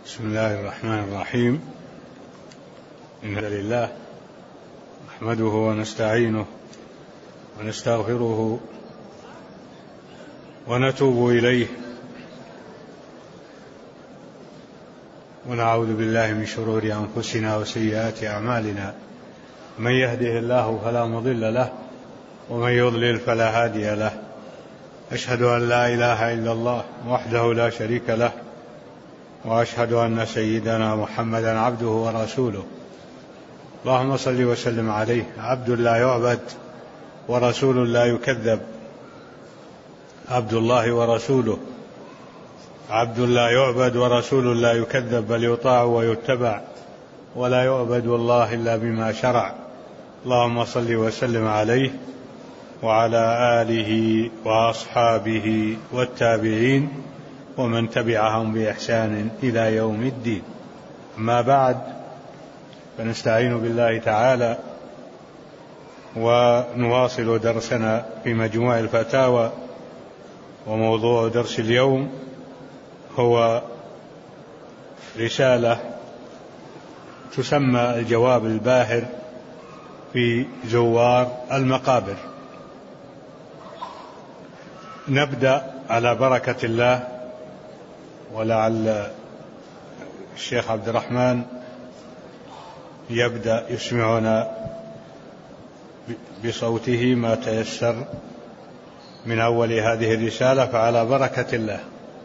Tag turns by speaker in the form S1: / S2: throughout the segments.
S1: بسم الله الرحمن الرحيم. إن لله نحمده ونستعينه ونستغفره ونتوب إليه ونعوذ بالله من شرور أنفسنا وسيئات أعمالنا. من يهده الله فلا مضل له ومن يضلل فلا هادي له. أشهد أن لا إله إلا الله وحده لا شريك له، وأشهد أن سيدنا محمدا عبده ورسوله. اللهم صل وسلم عليه، عبد لا يعبد ورسول لا يكذب. عبد الله ورسوله، عبد لا يعبد ورسول لا يكذب، بل يطاع ويتبع، ولا يعبد الله إلا بما شرع. اللهم صل وسلم عليه وعلى آله وأصحابه والتابعين ومن تبعهم بإحسان إلى يوم الدين. أما بعد، فنستعين بالله تعالى ونواصل درسنا في مجموع الفتاوى، وموضوع درس اليوم هو رسالة تسمى الجواب الباهر في زوار المقابر. نبدأ على بركة الله، ولعل الشيخ عبد الرحمن يبدأ يسمعنا بصوته ما تيسر من أول هذه الرسالة، فعلى بركة الله.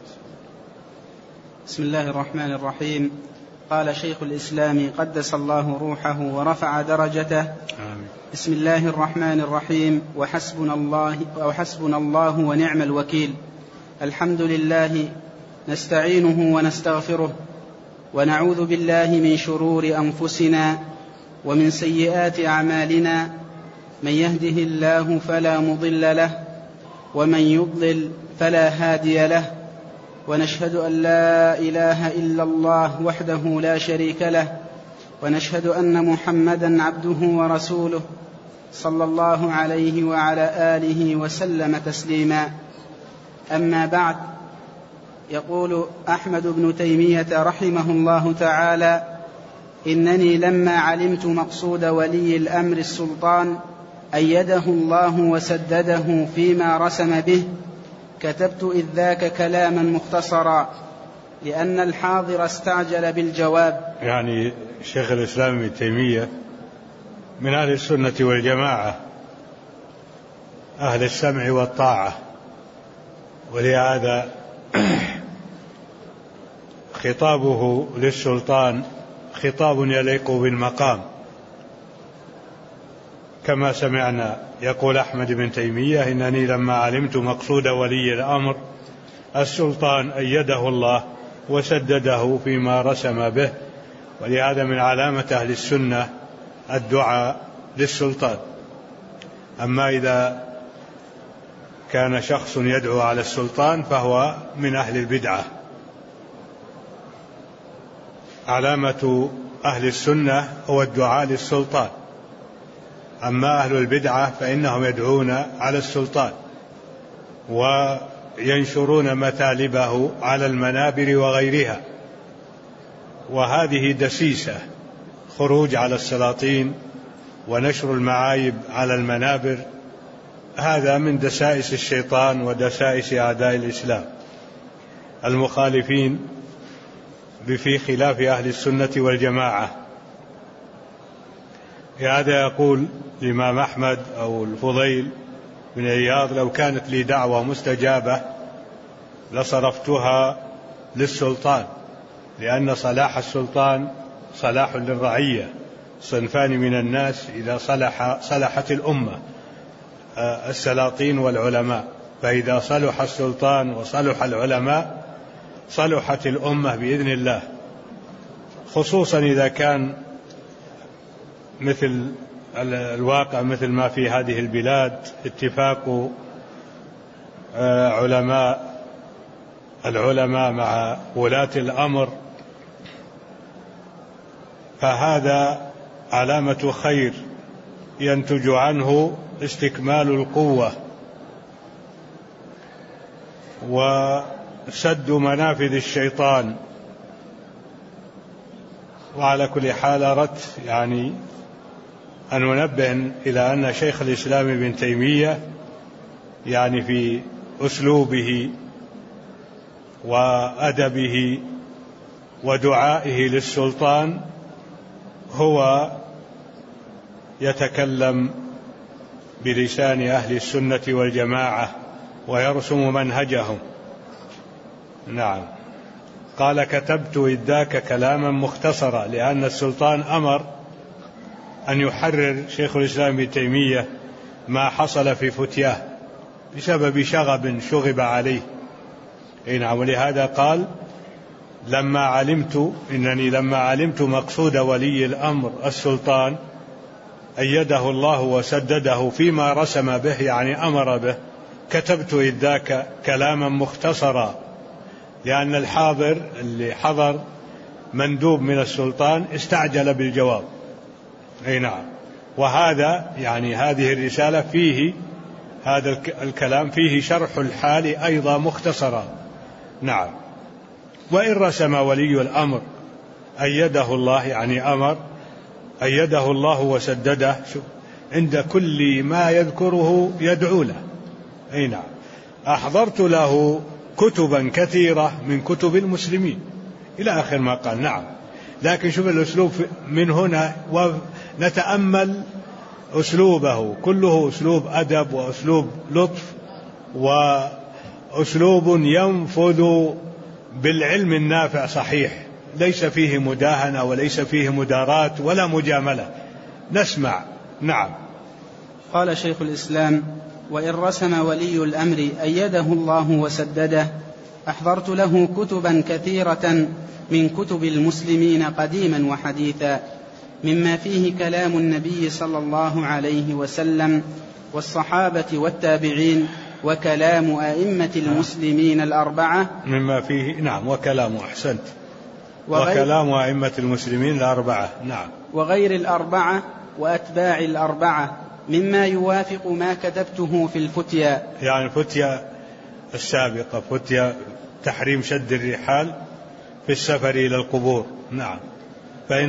S2: بسم الله الرحمن الرحيم. قال شيخ الإسلام قدس الله روحه ورفع درجته:
S1: آمين.
S2: بسم الله الرحمن الرحيم. وحسبنا الله ونعم الوكيل. الحمد لله نستعينه ونستغفره، ونعوذ بالله من شرور أنفسنا ومن سيئات أعمالنا. من يهده الله فلا مضل له، ومن يضلل فلا هادي له. ونشهد أن لا إله إلا الله وحده لا شريك له، ونشهد أن محمدا عبده ورسوله صلى الله عليه وعلى آله وسلم تسليما. أما بعد، يقول أحمد بن تيمية رحمه الله تعالى: إنني لما علمت مقصود ولي الأمر السلطان أيده الله وسدده فيما رسم به، كتبت إذ ذاك كلاما مختصرا، لأن الحاضر استعجل بالجواب.
S1: يعني شيخ الإسلام ابن تيمية من أهل السنة والجماعة، أهل السمع والطاعة، ولهذا خطابه للسلطان خطاب يليق بالمقام. كما سمعنا يقول أحمد بن تيمية: إنني لما علمت مقصود ولي الأمر السلطان أيده الله وسدده فيما رسم به. ولهذا من علامة أهل السنة الدعاء للسلطان. أما إذا كان شخص يدعو على السلطان فهو من أهل البدعة. علامة أهل السنة هو الدعاء للسلطان، أما أهل البدعة فإنهم يدعون على السلطان وينشرون مثالبه على المنابر وغيرها، وهذه دسيسة، خروج على السلاطين ونشر المعايب على المنابر. هذا من دسائس الشيطان ودسائس أعداء الإسلام المخالفين في خلاف أهل السنة والجماعة. هذا يقول الإمام أحمد أو الفضيل بن عياض: لو كانت لي دعوة مستجابة لصرفتها للسلطان، لأن صلاح السلطان صلاح للرعية. صنفان من الناس إذا صلحت الأمة: السلاطين والعلماء. فإذا صلح السلطان وصلح العلماء صلحت الأمة بإذن الله، خصوصا إذا كان مثل الواقع مثل ما في هذه البلاد، اتفاق العلماء مع ولاة الأمر، فهذا علامة خير ينتج عنه استكمال القوة وسد منافذ الشيطان وعلى كل حال أردت يعني أن ننبه إلى أن شيخ الإسلام ابن تيمية يعني في أسلوبه وأدبه ودعائه للسلطان هو يتكلم بلسان أهل السنة والجماعة ويرسم منهجهم. نعم. قال: كتبت إذ ذاك كلاما مختصرا، لأن السلطان أمر أن يحرر شيخ الإسلام ابن تيمية ما حصل في فتياه بسبب شغب شغب عليه. نعم. ولهذا قال: لما علمت مقصود ولي الأمر السلطان أيده الله وسدده فيما رسم به، يعني أمر به، كتبت إذ ذاك كلاما مختصرا، لأن الحاضر اللي حضر مندوب من السلطان استعجل بالجواب. نعم. وهذا يعني هذه الرسالة فيه هذا الكلام فيه شرح الحال أيضا مختصرا. نعم. وإن رسم ولي الأمر أيده الله، يعني أمر أيده الله وسدده، عند كل ما يذكره يدعو له. نعم. أحضرت له كتبا كثيرة من كتب المسلمين إلى آخر ما قال. نعم. لكن شوف الأسلوب من هنا، ونتأمل أسلوبه، كله أسلوب أدب وأسلوب لطف وأسلوب ينفذ بالعلم النافع صحيح، ليس فيه مداهنة وليس فيه مدارات ولا مجاملة. نسمع. نعم.
S2: قال شيخ الإسلام: وإن رسم ولي الأمر أيده الله وسدده، أحضرت له كتبا كثيرة من كتب المسلمين قديما وحديثا، مما فيه كلام النبي صلى الله عليه وسلم والصحابة والتابعين، وكلام أئمة المسلمين الأربعة،
S1: مما فيه. نعم. وكلام، أحسنت، وكلام أئمة المسلمين الأربعة. نعم.
S2: وغير الأربعة وأتباع الأربعة، مما يوافق ما كتبته في الفتيا،
S1: يعني الفتيا السابقة، فتيا تحريم شد الرحال في السفر إلى القبور. نعم. فإن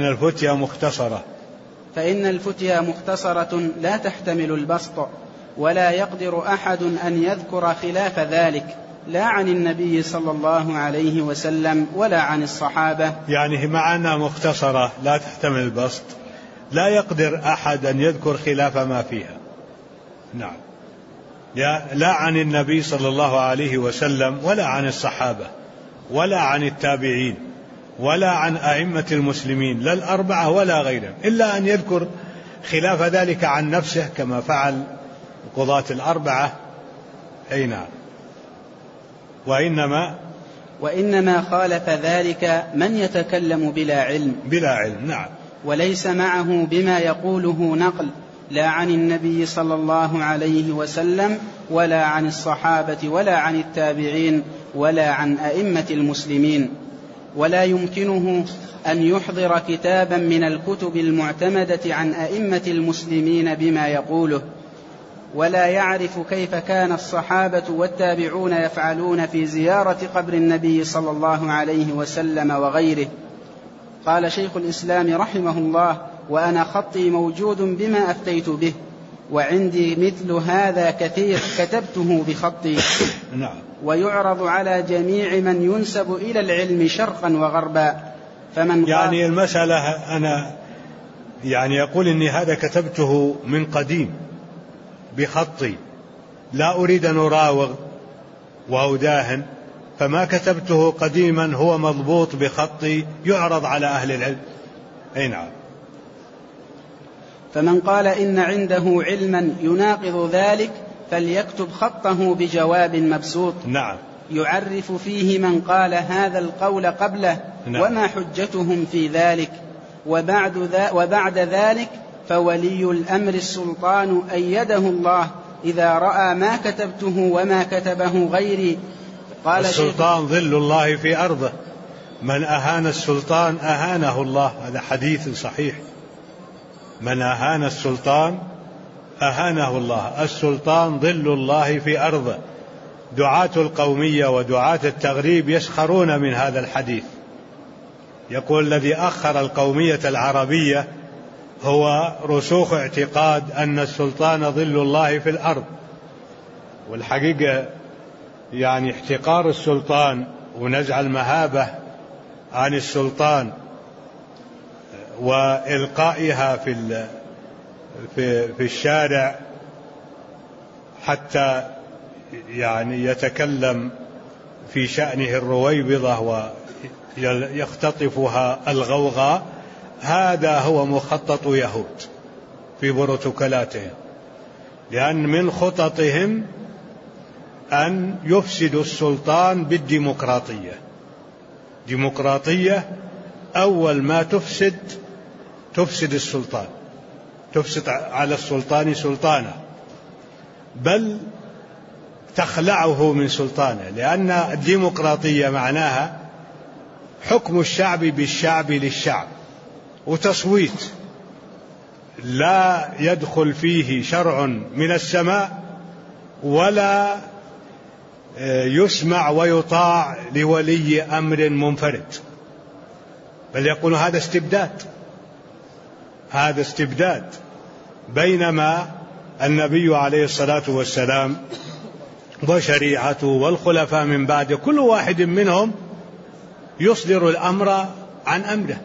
S1: الفتيا مختصرة
S2: لا تحتمل البسط، ولا يقدر أحد أن يذكر خلاف ذلك، لا عن النبي صلى الله عليه وسلم ولا عن الصحابة.
S1: يعني مع أنها مختصرة لا تحتمل البسط، لا يقدر أحد أن يذكر خلاف ما فيها. نعم. لا عن النبي صلى الله عليه وسلم ولا عن الصحابة ولا عن التابعين ولا عن أئمة المسلمين، لا الأربعة ولا غيرهم، إلا أن يذكر خلاف ذلك عن نفسه كما فعل قضاة الأربعة. أي نعم. وإنما
S2: خالف ذلك من يتكلم بلا علم.
S1: نعم.
S2: وليس معه بما يقوله نقل، لا عن النبي صلى الله عليه وسلم ولا عن الصحابة ولا عن التابعين ولا عن أئمة المسلمين. ولا يمكنه أن يحضر كتابا من الكتب المعتمدة عن أئمة المسلمين بما يقوله، ولا يعرف كيف كان الصحابة والتابعون يفعلون في زيارة قبر النبي صلى الله عليه وسلم وغيره. قال شيخ الإسلام رحمه الله: وأنا خطي موجود بما أفتيت به، وعندي مثل هذا كثير كتبته بخطي.
S1: نعم.
S2: ويعرض على جميع من ينسب إلى العلم شرقا وغربا.
S1: يعني المسألة أنا يعني يقول إني هذا كتبته من قديم بخطي، لا أريد أن أراوغ وأداهن، فما كتبته قديما هو مضبوط بخطي يعرض على أهل العلم. أي نعم.
S2: فمن قال إن عنده علما يناقض ذلك فليكتب خطه بجواب مبسوط.
S1: نعم.
S2: يعرف فيه من قال هذا القول قبله. نعم. وما حجتهم في ذلك. وبعد ذلك فولي الأمر السلطان أيده الله إذا رأى ما كتبته وما كتبه غيري.
S1: قال السلطان ظل الله في أرضه، من أهان السلطان أهانه الله، هذا حديث صحيح. من أهان السلطان أهانه الله، السلطان ظل الله في أرضه. دعاة القومية ودعاة التغريب يسخرون من هذا الحديث، يقول الذي أخر القومية العربية هو رسوخ اعتقاد أن السلطان ظل الله في الأرض. والحقيقة يعني احتقار السلطان ونزع المهابة عن السلطان وإلقائها في الشارع حتى يعني يتكلم في شأنه الرويبضة ويختطفها الغوغاء، هذا هو مخطط يهود في بروتوكولاتهم، لأن من خططهم أن يفسدوا السلطان بالديمقراطية. ديمقراطية أول ما تفسد السلطان، تفسد على السلطان سلطانه، بل تخلعه من سلطانه، لأن الديمقراطية معناها حكم الشعب بالشعب للشعب، وتصويت لا يدخل فيه شرع من السماء ولا يسمع ويطاع لولي أمر منفرد، بل يقول هذا استبداد، هذا استبداد. بينما النبي عليه الصلاة والسلام وشريعته والخلفاء من بعد كل واحد منهم يصدر الأمر عن أمره،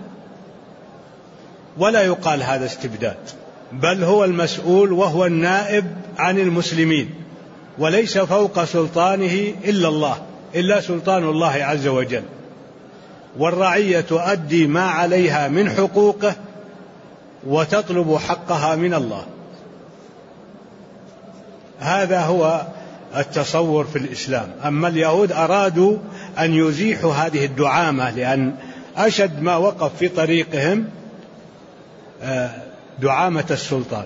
S1: ولا يقال هذا استبداد، بل هو المسؤول وهو النائب عن المسلمين، وليس فوق سلطانه إلا الله، إلا سلطان الله عز وجل. والرعية تؤدي ما عليها من حقوقه وتطلب حقها من الله. هذا هو التصور في الإسلام. أما اليهود أرادوا أن يزيحوا هذه الدعامة، لأن أشد ما وقف في طريقهم دعامة السلطان،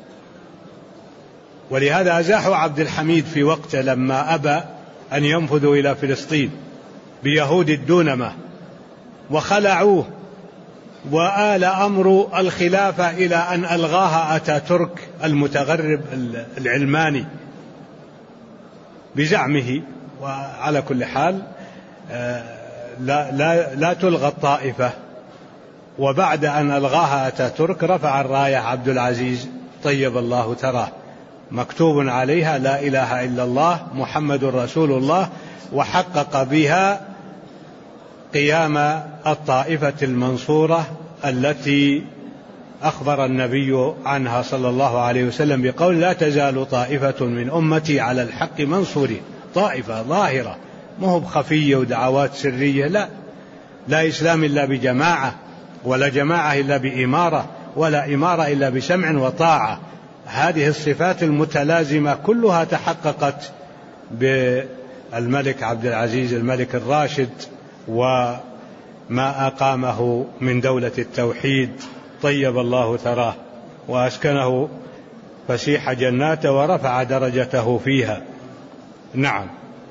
S1: ولهذا أزاحوا عبد الحميد في وقته لما أبى أن ينفذوا إلى فلسطين بيهود الدونمة، وخلعوه، وآل أمر الخلافة إلى أن ألغاها أتاتورك المتغرب العلماني بزعمه. وعلى كل حال لا تلغى الطائفة. وبعد أن ألغاها أتاتورك رفع الراية عبد العزيز طيب الله تراه، مكتوب عليها لا إله إلا الله محمد رسول الله، وحقق بها قيام الطائفة المنصورة التي أخبر النبي عنها صلى الله عليه وسلم بقول لا تزال طائفة من أمتي على الحق منصورين. طائفة ظاهرة، مو بخفية ودعوات سرية، لا إسلام إلا بجماعة، ولا جماعة إلا بإمارة، ولا إمارة إلا بسمع وطاعة. هذه الصفات المتلازمة كلها تحققت بالملك عبد العزيز الملك الراشد وما أقامه من دولة التوحيد طيب الله ثراه، وأسكنه فسيح جناته ورفع درجته فيها. نعم.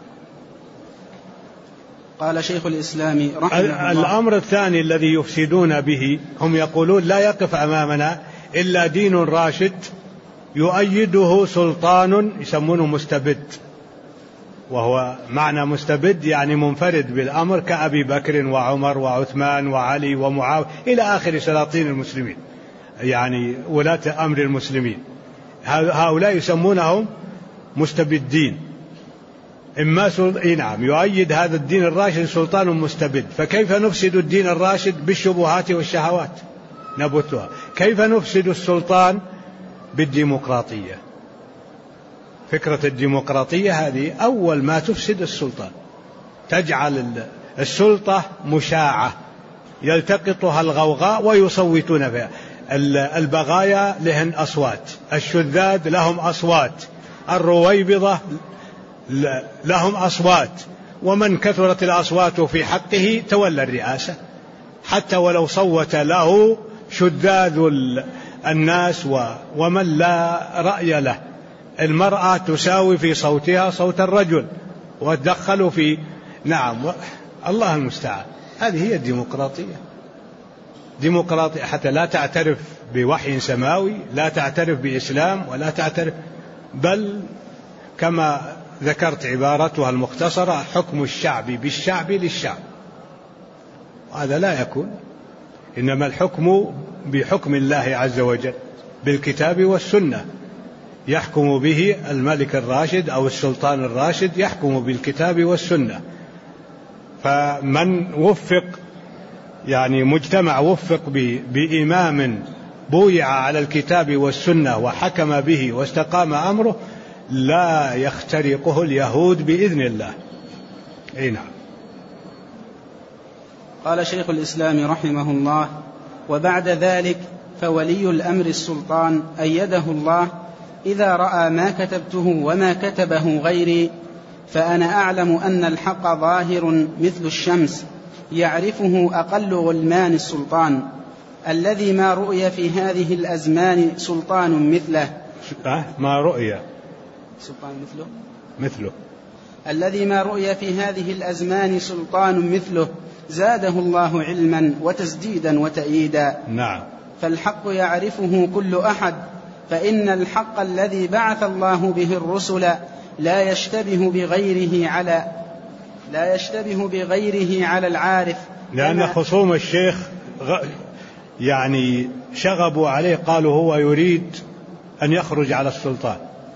S2: قال شيخ الإسلام رحمه الله:
S1: الأمر الثاني الذي يفسدون به، هم يقولون لا يقف أمامنا إلا دين راشد يؤيده سلطان يسمونه مستبد، وهو معنى مستبد يعني منفرد بالأمر كأبي بكر وعمر وعثمان وعلي ومعاوية إلى آخر سلاطين المسلمين، يعني ولاة أمر المسلمين. هؤلاء يسمونهم مستبدين. نعم، يؤيد هذا الدين الراشد سلطان مستبد. فكيف نفسد الدين الراشد؟ بالشبهات والشهوات نبتها. كيف نفسد السلطان؟ بالديمقراطية. فكرة الديمقراطية هذه أول ما تفسد السلطان، تجعل السلطة مشاعة يلتقطها الغوغاء ويصوتون بها. البغايا لهن أصوات، الشذاذ لهم أصوات، الرويبضة لهم أصوات، ومن كثرت الأصوات في حقه تولى الرئاسة، حتى ولو صوت له شذاذ الناس ومن لا رأي له. المرأة تساوي في صوتها صوت الرجل، وتدخلوا في الله المستعان. هذه هي الديمقراطية. ديمقراطية حتى لا تعترف بوحي سماوي، لا تعترف بإسلام، ولا تعترف، بل كما ذكرت عبارتها المختصرة: حكم الشعب بالشعب للشعب. هذا لا يكون. إنما الحكم بحكم الله عز وجل بالكتاب والسنة، يحكم به الملك الراشد أو السلطان الراشد، يحكم بالكتاب والسنة. فمن وفق يعني مجتمع وفق بإمام بويع على الكتاب والسنة وحكم به واستقام أمره لا يخترقه اليهود بإذن الله. نعم.
S2: قال شيخ الإسلام رحمه الله: وبعد ذلك فولي الأمر السلطان أيده الله إذا رأى ما كتبته وما كتبه غيري، فأنا أعلم أن الحق ظاهر مثل الشمس يعرفه أقل غلمان السلطان، الذي ما رؤي في هذه الأزمان سلطان مثله.
S1: ما رؤي
S2: سلطان
S1: مثله
S2: الذي ما رؤي في هذه الأزمان سلطان مثله، زاده الله علما وتسديدا وتأييدا.
S1: نعم.
S2: فالحق يعرفه كل أحد، فإن الحق الذي بعث الله به الرسل لا يشتبه بغيره على العارف.
S1: لأن خصوم الشيخ يعني شغبوا عليه، قالوا هو يريد أن يخرج على السلطان،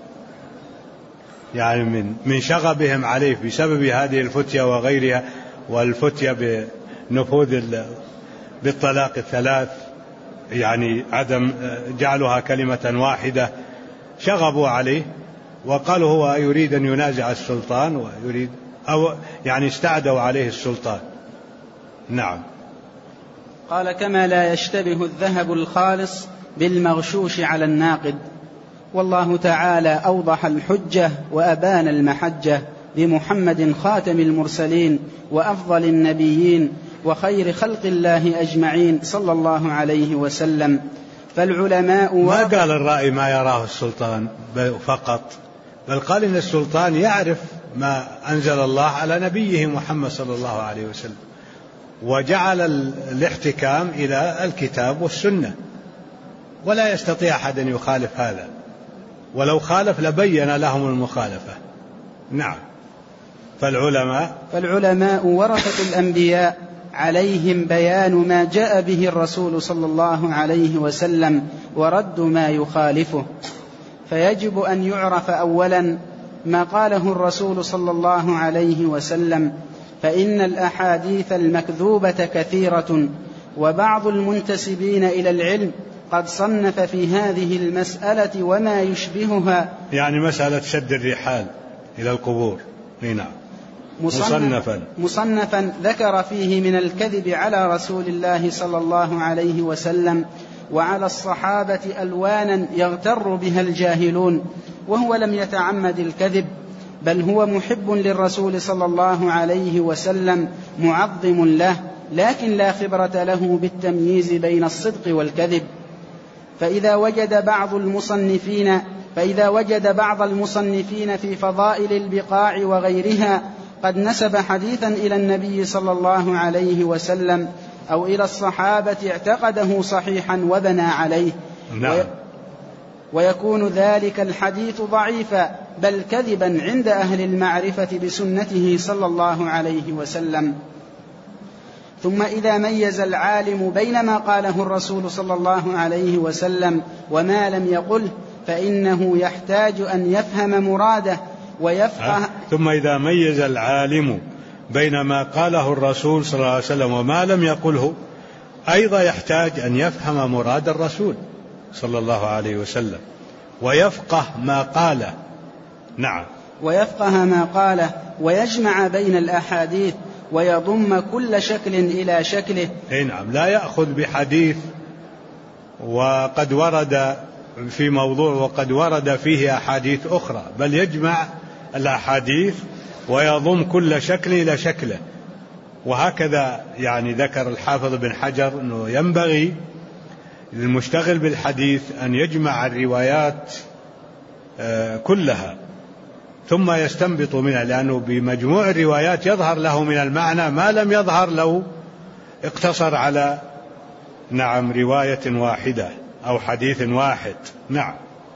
S1: يعني من شغبهم عليه بسبب هذه الفتية وغيرها، والفتية بنفوذ بالطلاق الثلاث، يعني عدم جعلها كلمة واحدة، شغبوا عليه وقالوا هو يريد أن ينازع السلطان، ويريد أو يعني استعدوا عليه السلطان. نعم.
S2: قال: كما لا يشتبه الذهب الخالص بالمغشوش على الناقد. والله تعالى أوضح الحجة وأبان المحجة بمحمد خاتم المرسلين وأفضل النبيين وخير خلق الله أجمعين صلى الله عليه وسلم. فالعلماء
S1: ما قال الرأي ما يراه السلطان فقط، بل قال إن السلطان يعرف ما أنزل الله على نبيه محمد صلى الله عليه وسلم، وجعل الاحتكام إلى الكتاب والسنة، ولا يستطيع أحد أن يخالف هذا، ولو خالف لبين لهم المخالفة. نعم.
S2: فالعلماء ورثة الأنبياء، عليهم بيان ما جاء به الرسول صلى الله عليه وسلم ورد ما يخالفه. فيجب أن يعرف أولا ما قاله الرسول صلى الله عليه وسلم، فإن الأحاديث المكذوبة كثيرة، وبعض المنتسبين إلى العلم قد صنف في هذه المسألة وما يشبهها،
S1: يعني مسألة شد الرحال إلى القبور. نعم.
S2: مصنفا ذكر فيه من الكذب على رسول الله صلى الله عليه وسلم وعلى الصحابة ألوانا يغتر بها الجاهلون، وهو لم يتعمد الكذب، بل هو محب للرسول صلى الله عليه وسلم معظم له، لكن لا خبرة له بالتمييز بين الصدق والكذب. فإذا وجد بعض المصنفين في فضائل البقاع وغيرها قد نسب حديثا إلى النبي صلى الله عليه وسلم أو إلى الصحابة اعتقده صحيحا وبنى عليه،
S1: نعم.
S2: ويكون ذلك الحديث ضعيفا بل كذبا عند أهل المعرفة بسنته صلى الله عليه وسلم. ثم إذا ميز العالم بين ما قاله الرسول صلى الله عليه وسلم وما لم يقله، فإنه يحتاج أن يفهم مراده ويفقه.
S1: ثم إذا ميز العالم بين ما قاله الرسول صلى الله عليه وسلم وما لم يقله، أيضا يحتاج أن يفهم مراد الرسول صلى الله عليه وسلم ويفقه ما قاله. نعم.
S2: ويفقه ما قاله ويجمع بين الأحاديث ويضم كل شكل إلى شكله.
S1: نعم. لا يأخذ بحديث وقد ورد في موضوع وقد ورد فيه أحاديث أخرى، بل يجمع الأحاديث ويضم كل شكل إلى شكله. وهكذا يعني ذكر الحافظ بن حجر أنه ينبغي للمشتغل بالحديث أن يجمع الروايات كلها ثم يستنبط منها، لأنه بمجموع الروايات يظهر له من المعنى ما لم يظهر لو اقتصر على رواية واحدة أو حديث واحد. نعم.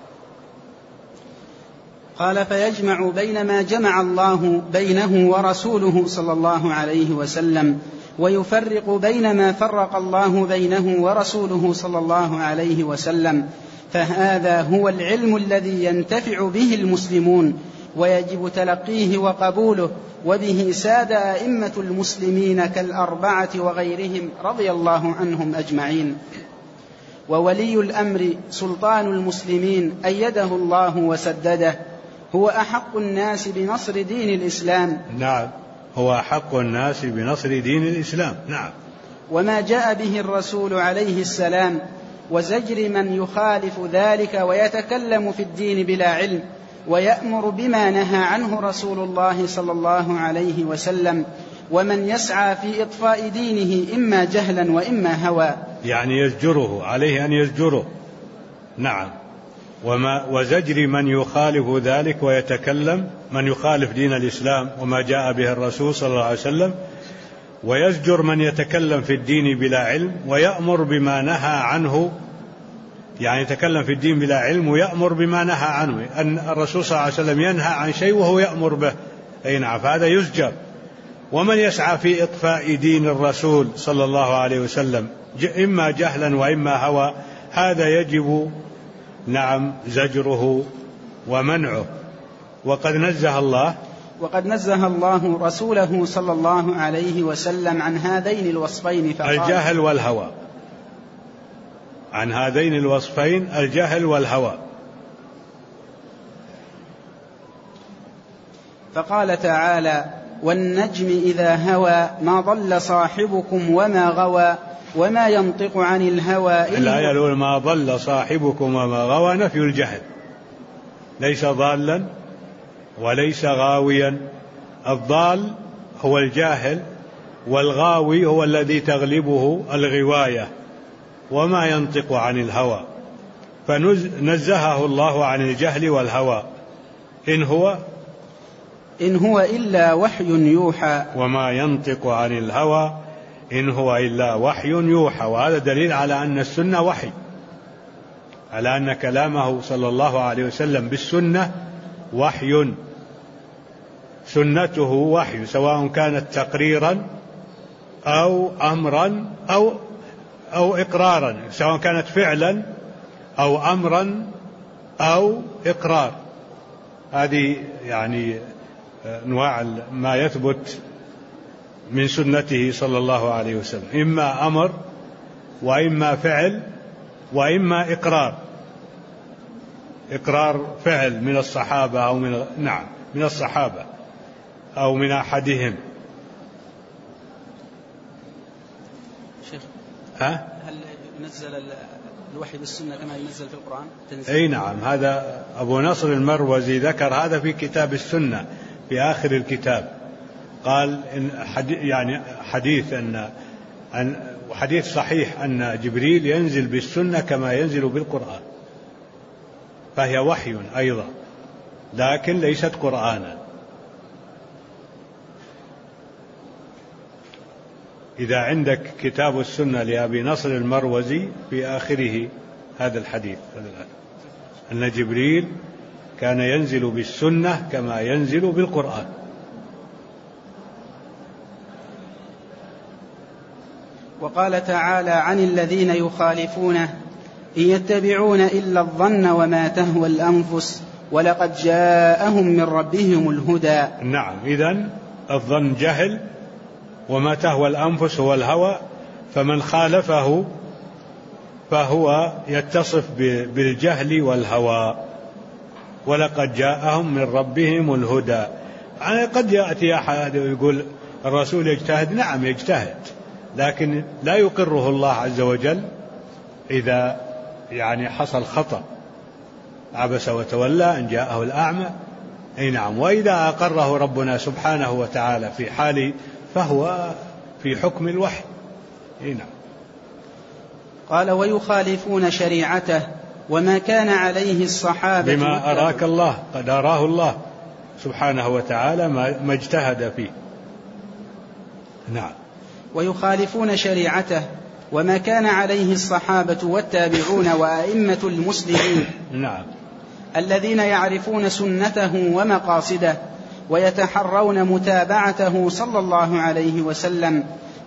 S2: قال: فيجمع بين ما جمع الله بينه ورسوله صلى الله عليه وسلم ويفرق بين ما فرق الله بينه ورسوله صلى الله عليه وسلم، فهذا هو العلم الذي ينتفع به المسلمون ويجب تلقيه وقبوله، وبه ساد أئمة المسلمين كالأربعة وغيرهم رضي الله عنهم أجمعين. وولي الأمر سلطان المسلمين أيده الله وسدده، هو أحق الناس بنصر دين الإسلام.
S1: نعم، هو أحق الناس بنصر دين الإسلام. نعم.
S2: وما جاء به الرسول عليه السلام وزجر من يخالف ذلك ويتكلم في الدين بلا علم، ويأمر بما نهى عنه رسول الله صلى الله عليه وسلم، ومن يسعى في إطفاء دينه إما جهلا وإما هوى،
S1: يعني يزجره، عليه أن يزجره. نعم. وزجر من يخالف ذلك ويتكلم، من يخالف دين الإسلام وما جاء به الرسول صلى الله عليه وسلم، ويزجر من يتكلم في الدين بلا علم، ويأمر بما نهى عنه، يعني يتكلم في الدين بلا علم ويأمر بما نهى عنه، أن الرسول صلى الله عليه وسلم ينهى عن شيء وهو يأمر به، أي نعم، فهذا يزجر. ومن يسعى في إطفاء دين الرسول صلى الله عليه وسلم إما جهلا وإما هوى، هذا يجب نعم زجره ومنعه. وقد نزه الله رسوله صلى الله عليه وسلم عن هذين الوصفين، فقال: الجهل والهوى، عن هذين الوصفين، الجهل والهوى.
S2: فقال تعالى: والنجم إذا هوى ما ضل صاحبكم وما غوى وما ينطق عن الهوى.
S1: الآية الأولى ما ضل صاحبكم وما غوى نفي الجهل، ليس ضالا وليس غاويا. الضال هو الجاهل، والغاوي هو الذي تغلبه الغواية. وما ينطق عن الهوى، فنزهه الله عن الجهل والهوى. إن هو إلا وحي يوحى. وما ينطق عن الهوى إن هو إلا وحي يوحى. وهذا دليل على أن السنة وحي، على أن كلامه صلى الله عليه وسلم بالسنة وحي، سنته وحي، سواء كانت تقريرا أو أمرا أو إقرارا، سواء كانت فعلا أو أمرا أو إقرار. هذه يعني أنواع ما يثبت من سنته صلى الله عليه وسلم، إما أمر وإما فعل وإما إقرار فعل من الصحابة أو من الصحابة أو من أحدهم.
S2: شيخ، هل ينزل الوحي بالسنة كما ينزل في القرآن؟
S1: أي نعم، هذا أبو نصر المروزي ذكر هذا في كتاب السنة في آخر الكتاب، قال إن حديث صحيح أن جبريل ينزل بالسنة كما ينزل بالقرآن، فهي وحي أيضا لكن ليست قرآنا. إذا عندك كتاب السنة لأبي نصر المروزي في آخره هذا الحديث، أن جبريل كان ينزل بالسنة كما ينزل بالقرآن.
S2: وقال تعالى عن الذين يخالفونه: إن يتبعون إلا الظن وما تهوى الأنفس ولقد جاءهم من ربهم الهدى.
S1: نعم، إذن الظن جهل، وما تهوى الأنفس هو الهوى، فمن خالفه فهو يتصف بالجهل والهوى. ولقد جاءهم من ربهم الهدى. يعني قد يأتي أحد ويقول الرسول يجتهد، نعم يجتهد، لكن لا يقره الله عز وجل إذا حصل خطأ، عبس وتولى أن جاءه الأعمى. أي نعم، وإذا أقره ربنا سبحانه وتعالى في حال فهو في حكم الوحي. أي نعم.
S2: قال: ويخالفون شريعته وما كان عليه الصحابة
S1: بما أراك الله، قد أراه الله سبحانه وتعالى ما اجتهد فيه. نعم.
S2: ويخالفون شريعته وما كان عليه الصحابة والتابعون وأئمة المسلمين.
S1: نعم.
S2: الذين يعرفون سنته ومقاصده ويتحرون متابعته صلى الله عليه وسلم،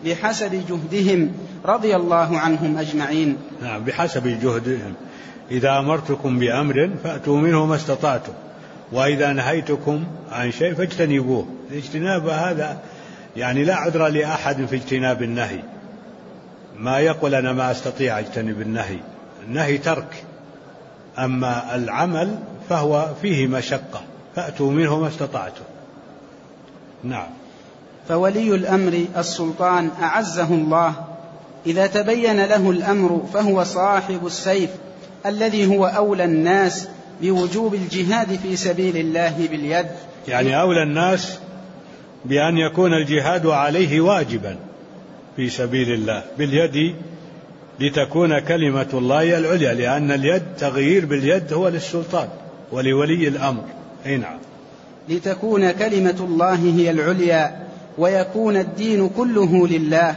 S2: بحسب جهدهم رضي الله عنهم أجمعين.
S1: نعم، بحسب جهدهم. إذا أمرتكم بأمر فأتوا منه ما استطعتم، وإذا نهيتكم عن شيء فاجتنبوه. الاجتناب هذا يعني لا عذر لأحد في اجتناب النهي، ما يقول أنا ما أستطيع اجتنب النهي، النهي ترك، أما العمل فهو فيه مشقة، فأتوا منه ما استطعتم. نعم.
S2: فولي الأمر السلطان أعزه الله إذا تبين له الأمر فهو صاحب السيف الذي هو أولى الناس بوجوب الجهاد في سبيل الله باليد،
S1: يعني أولى الناس بأن يكون الجهاد عليه واجبا في سبيل الله باليد لتكون كلمة الله العليا، لأن اليد تغيير باليد هو للسلطان ولولي الأمر. نعم.
S2: لتكون كلمة الله هي العليا ويكون الدين كله لله،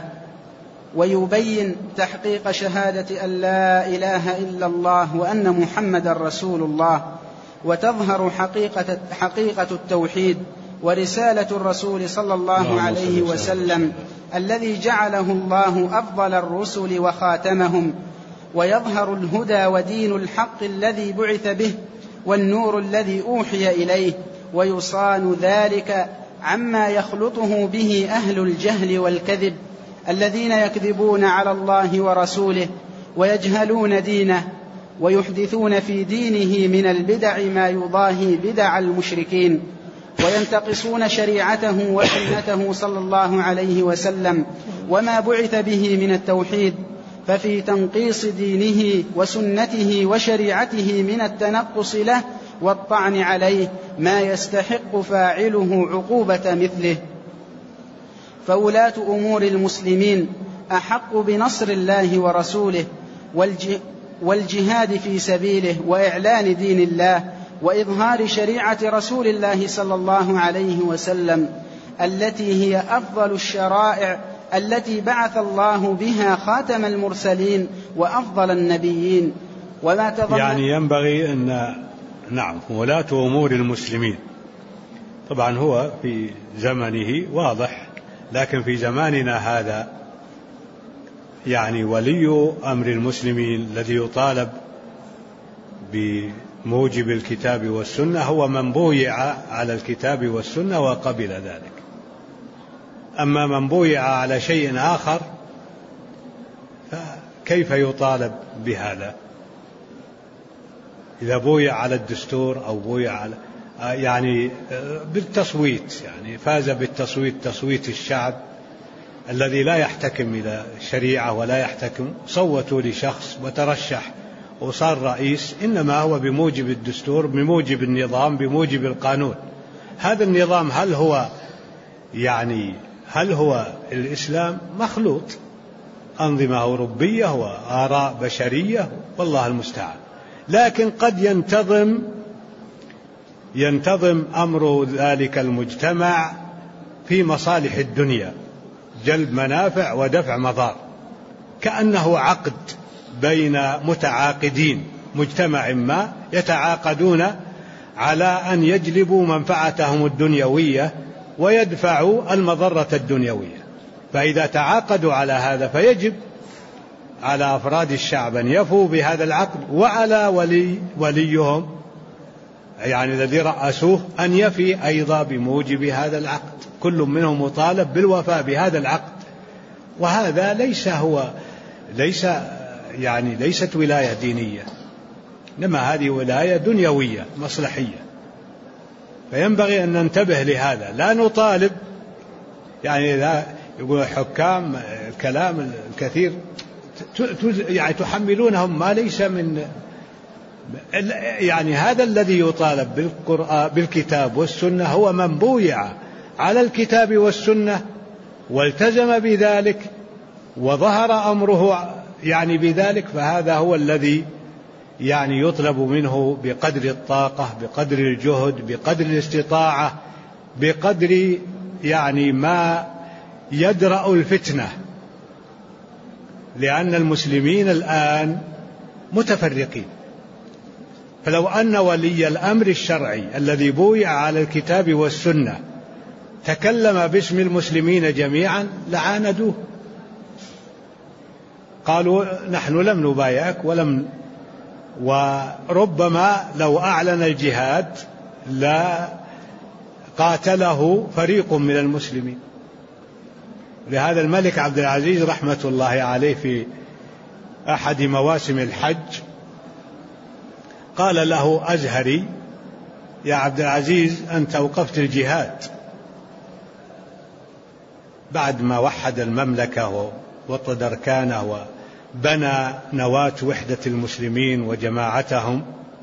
S2: ويبين تحقيق شهادة أن لا إله إلا الله وأن محمد رسول الله، وتظهر حقيقة التوحيد ورسالة الرسول صلى الله عليه وسلم الذي جعله الله أفضل الرسل وخاتمهم، ويظهر الهدى ودين الحق الذي بعث به والنور الذي أوحي إليه، ويصان ذلك عما يخلطه به أهل الجهل والكذب الذين يكذبون على الله ورسوله ويجهلون دينه ويحدثون في دينه من البدع ما يضاهي بدع المشركين، وينتقصون شريعته وسنته صلى الله عليه وسلم وما بعث به من التوحيد، ففي تنقيص دينه وسنته وشريعته من التنقص له والطعن عليه ما يستحق فاعله عقوبة مثله. فولاة أمور المسلمين أحق بنصر الله ورسوله والجهاد في سبيله وإعلان دين الله وإظهار شريعة رسول الله صلى الله عليه وسلم التي هي أفضل الشرائع التي بعث الله بها خاتم المرسلين وأفضل النبيين. وما تضمن
S1: يعني ينبغي أن نعم ولاة أمور المسلمين، طبعا هو في زمنه واضح، لكن في زماننا هذا يعني ولي أمر المسلمين الذي يطالب بموجب الكتاب والسنة هو من بويع على الكتاب والسنة وقبل ذلك. أما من بويع على شيء آخر فكيف يطالب بهذا؟ إذا بويع على الدستور أو بويع على يعني بالتصويت، يعني فاز بالتصويت، تصويت الشعب الذي لا يحتكم إلى شريعة ولا يحتكم، صوتوا لشخص وترشح وصار رئيس، إنما هو بموجب الدستور، بموجب النظام، بموجب القانون. هذا النظام هل هو الإسلام؟ مخلوط، أنظمة أوروبية وآراء بشرية والله المستعان. لكن قد ينتظم أمر ذلك المجتمع في مصالح الدنيا، جلب منافع ودفع مضار، كأنه عقد بين متعاقدين، مجتمع ما يتعاقدون على أن يجلبوا منفعتهم الدنيوية ويدفعوا المضرة الدنيوية. فإذا تعاقدوا على هذا فيجب على أفراد الشعب أن يفوا بهذا العقد، وعلى وليهم يعني الذي رأسوه أن يفي أيضا بموجب هذا العقد، كل منهم مطالب بالوفاء بهذا العقد. وهذا ليست ولاية دينية، إنما هذه ولاية دنيوية مصلحية. فينبغي أن ننتبه لهذا، لا نطالب يعني إذا يقول الحكام الكلام الكثير يعني تحملونهم ما ليس من يعني هذا الذي يطالب بالكتاب والسنة هو من بويع على الكتاب والسنة والتزم بذلك وظهر أمره يعني بذلك، فهذا هو الذي يعني يطلب منه بقدر الطاقة، بقدر الجهد، بقدر الاستطاعة، بقدر يعني ما يدرأ الفتنة. لأن المسلمين الآن متفرقين، فلو أن ولي الأمر الشرعي الذي بويع على الكتاب والسنة تكلم باسم المسلمين جميعا لعاندوه قالوا نحن لم نبايعك وربما لو أعلن الجهاد لا قاتله فريق من المسلمين. لهذا الملك عبد العزيز رحمة الله عليه في أحد مواسم الحج قال له أزهري: يا عبد العزيز أنت وقفت الجهاد بعد ما وحد المملكة ووطد أركانه وبنى نواة وحدة المسلمين وجماعتهم.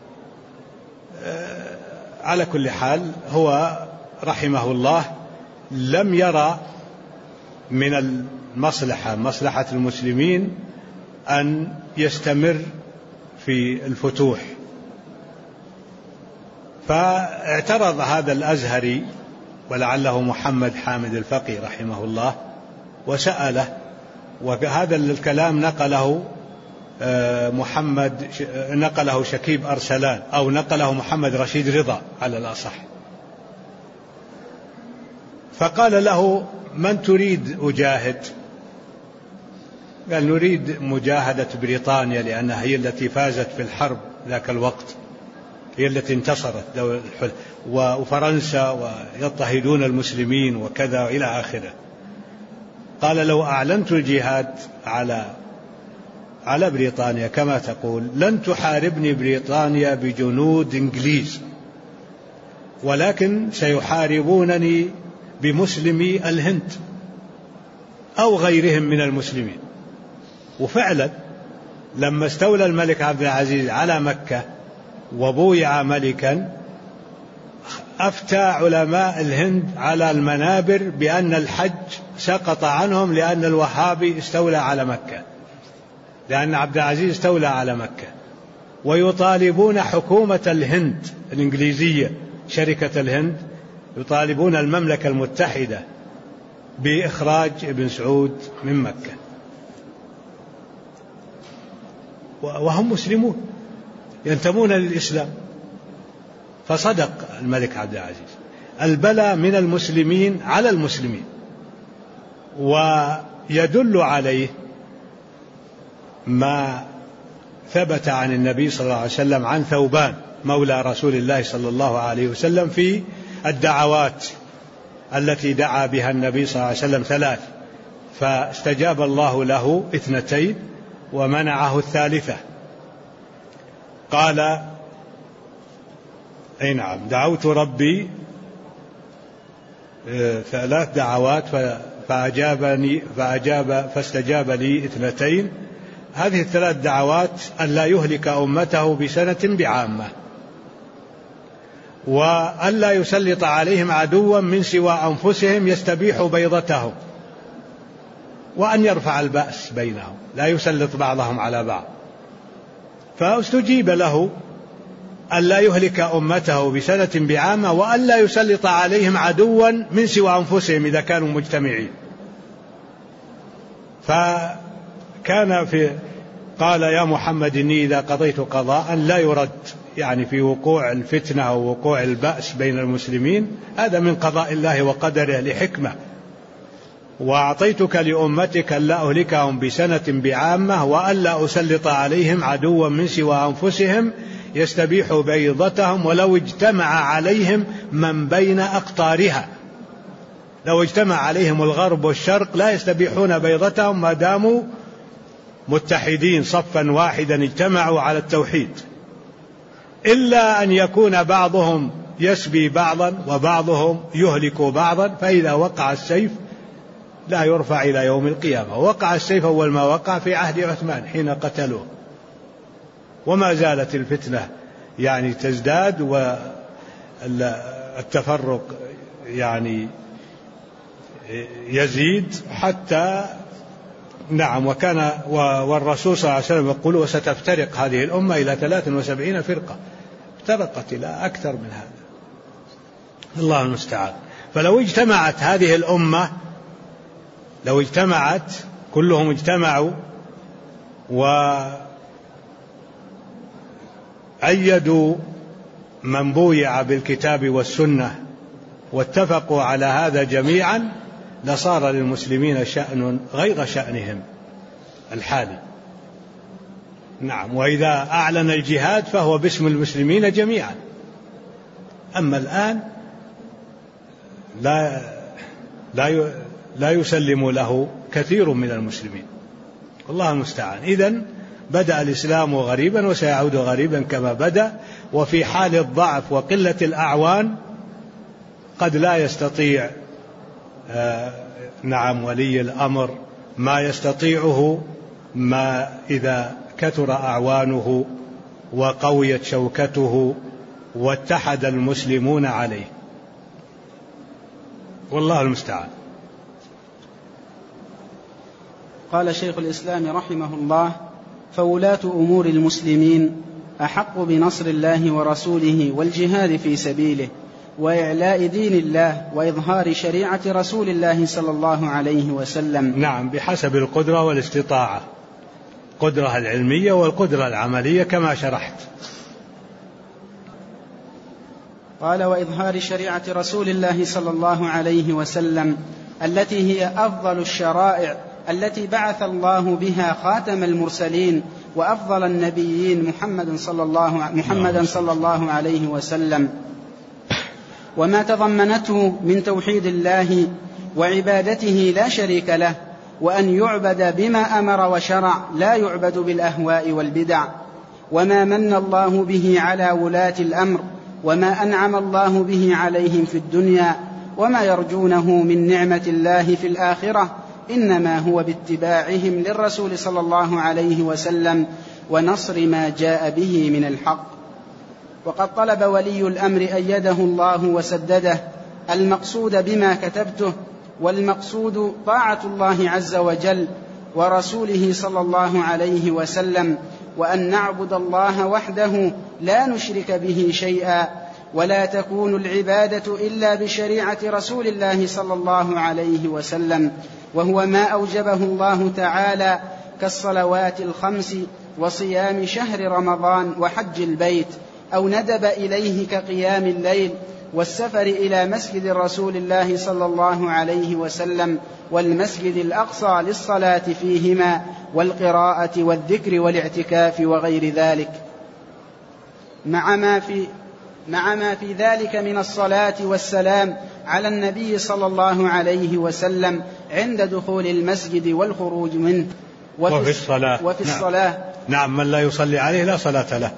S1: على كل حال هو رحمه الله لم يرى من مصلحة المسلمين أن يستمر في الفتوح، فاعترض هذا الأزهري ولعله محمد حامد الفقي رحمه الله وسأله، وهذا الكلام نقله شكيب أرسلان أو نقله محمد رشيد رضا على الأصح. فقال له: من تريد أجاهد؟ قال: نريد مجاهدة بريطانيا لأنها هي التي فازت في الحرب ذاك الوقت، هي التي انتصرت وفرنسا ويضطهدون المسلمين وكذا إلى آخره. قال: لو أعلنت الجهاد على بريطانيا كما تقول لن تحاربني بريطانيا بجنود إنجليز، ولكن سيحاربونني بمسلمي الهند أو غيرهم من المسلمين. وفعلا لما استولى الملك عبد العزيز على مكة وبويع ملكا أفتى علماء الهند على المنابر بأن الحج سقط عنهم لأن الوهابي استولى على مكة، لأن عبد العزيز استولى على مكة، ويطالبون حكومة الهند الإنجليزية شركة الهند يطالبون المملكة المتحدة بإخراج ابن سعود من مكة، وهم مسلمون ينتمون للإسلام. فصدق الملك عبد العزيز، البلاء من المسلمين على المسلمين. ويدل عليه ما ثبت عن النبي صلى الله عليه وسلم عن ثوبان مولى رسول الله صلى الله عليه وسلم في الدعوات التي دعا بها النبي صلى الله عليه وسلم 3، فاستجاب الله له 2 ومنعه 3. قال: أي نعم، دعوت ربي 3 دعوات فاستجاب لي 2. هذه 3 دعوات: أن لا يهلك أمته بسنة بعامة، وأن لا يسلط عليهم عدوا من سوى أنفسهم يستبيح بيضتهم، وأن يرفع البأس بينهم لا يسلط بعضهم على بعض. فاستجيب له أن لا يهلك أمته بسنة بعامة، وأن لا يسلط عليهم عدوا من سوى أنفسهم إذا كانوا مجتمعين. قال: يا محمد إني إذا قضيت قضاء لا يرد، يعني في وقوع الفتنة أو وقوع البأس بين المسلمين، هذا من قضاء الله وقدره لحكمة. وأعطيتك لأمتك أن لا أهلكهم بسنة بعامة، وأن لا أسلط عليهم عدوا من سوى أنفسهم يستبيح بيضتهم ولو اجتمع عليهم من بين أقطارها. لو اجتمع عليهم الغرب والشرق لا يستبيحون بيضتهم ما داموا متحدين صفا واحدا اجتمعوا على التوحيد، إلا أن يكون بعضهم يسبي بعضا وبعضهم يهلك بعضا، فإذا وقع السيف لا يرفع إلى يوم القيامة. وقع السيف أول ما وقع في عهد عثمان حين قتلوه، وما زالت الفتنة يعني تزداد والتفرق يعني يزيد حتى نعم. والرسول صلى الله عليه وسلم يقول: وستفترق هذه الأمة إلى 73 فرقة. افترقت إلى أكثر من هذا، الله المستعان. فلو اجتمعت هذه الأمة، لو اجتمعت كلهم اجتمعوا وأيدوا من بويع بالكتاب والسنة واتفقوا على هذا جميعا، لصار للمسلمين شأن غير شأنهم الحالي. نعم. وإذا أعلن الجهاد فهو باسم المسلمين جميعا. أما الآن لا يسلم له كثير من المسلمين، والله المستعان. إذن بدأ الإسلام غريبا وسيعود غريبا كما بدأ. وفي حال الضعف وقلة الأعوان قد لا يستطيع ولي الأمر ما يستطيعه ما إذا كثر أعوانه وقويت شوكته واتحد المسلمون عليه، والله المستعان.
S2: قال شيخ الإسلام رحمه الله: فولاة أمور المسلمين أحق بنصر الله ورسوله والجهاد في سبيله وإعلاء دين الله وإظهار شريعة رسول الله صلى الله عليه وسلم.
S1: نعم، بحسب القدرة والاستطاعة، القدرة العلمية والقدرة العملية كما شرحت.
S2: قال: وإظهار شريعة رسول الله صلى الله عليه وسلم التي هي أفضل الشرائع التي بعث الله بها خاتم المرسلين وأفضل النبيين محمدا صلى الله عليه وسلم، وما تضمنته من توحيد الله وعبادته لا شريك له، وأن يعبد بما أمر وشرع لا يعبد بالأهواء والبدع، وما من الله به على ولاة الأمر، وما أنعم الله به عليهم في الدنيا، وما يرجونه من نعمة الله في الآخرة، إنما هو باتباعهم للرسول صلى الله عليه وسلم ونصر ما جاء به من الحق. وقد طلب ولي الأمر أيده الله وسدده المقصود بما كتبته، والمقصود طاعة الله عز وجل ورسوله صلى الله عليه وسلم، وأن نعبد الله وحده لا نشرك به شيئا، ولا تكون العبادة إلا بشريعة رسول الله صلى الله عليه وسلم، وهو ما أوجبه الله تعالى كالصلوات الخمس وصيام شهر رمضان وحج البيت، أو ندب إليه كقيام الليل والسفر إلى مسجد رسول الله صلى الله عليه وسلم والمسجد الأقصى للصلاة فيهما والقراءة والذكر والاعتكاف وغير ذلك، مع ما في ذلك من الصلاة والسلام على النبي صلى الله عليه وسلم عند دخول المسجد والخروج منه
S1: وفي الصلاة. نعم، من لا يصلي عليه لا صلاة له.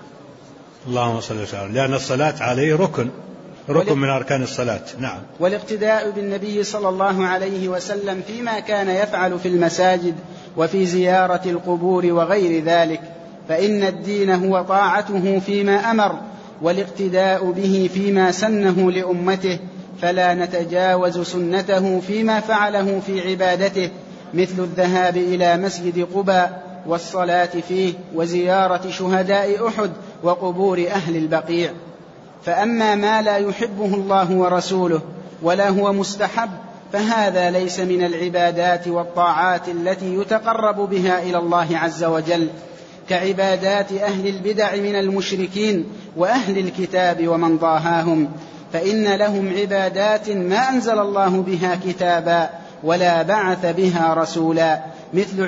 S1: اللهم صل وسلم، لأن الصلاة عليه ركن من أركان الصلاة. نعم.
S2: والاقتداء بالنبي صلى الله عليه وسلم فيما كان يفعل في المساجد وفي زيارة القبور وغير ذلك، فإن الدين هو طاعته فيما أمر والاقتداء به فيما سنه لأمته، فلا نتجاوز سنته فيما فعله في عبادته، مثل الذهاب إلى مسجد قباء والصلاة فيه وزيارة شهداء أحد وقبور أهل البقيع. فأما ما لا يحبه الله ورسوله ولا هو مستحب فهذا ليس من العبادات والطاعات التي يتقرب بها إلى الله عز وجل، كعبادات أهل البدع من المشركين وأهل الكتاب ومن ضاهاهم، فإن لهم عبادات ما أنزل الله بها كتابا ولا بعث بها رسولا، مثل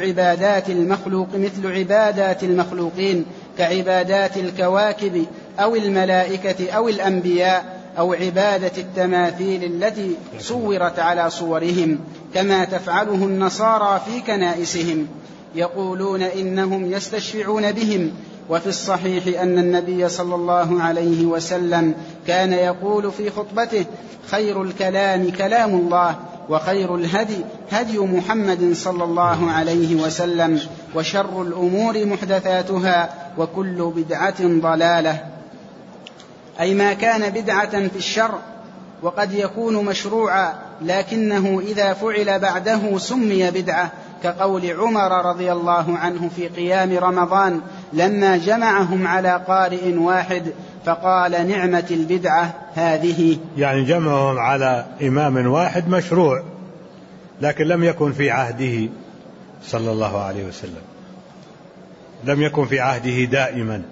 S2: عبادات المخلوقين كعبادات الكواكب أو الملائكة أو الأنبياء، أو عبادة التماثيل التي صورت على صورهم كما تفعله النصارى في كنائسهم، يقولون إنهم يستشفعون بهم. وفي الصحيح أن النبي صلى الله عليه وسلم كان يقول في خطبته: خير الكلام كلام الله، وخير الهدي هدي محمد صلى الله عليه وسلم، وشر الأمور محدثاتها، وكل بدعة ضلالة، أي ما كان بدعة في الشرع، وقد يكون مشروعا لكنه إذا فعل بعده سمي بدعة، كقول عمر رضي الله عنه في قيام رمضان لما جمعهم على قارئ واحد فقال: نعمة البدعة هذه.
S1: يعني جمعهم على إمام واحد مشروع، لكن لم يكن في عهده صلى الله عليه وسلم، لم يكن في عهده دائما.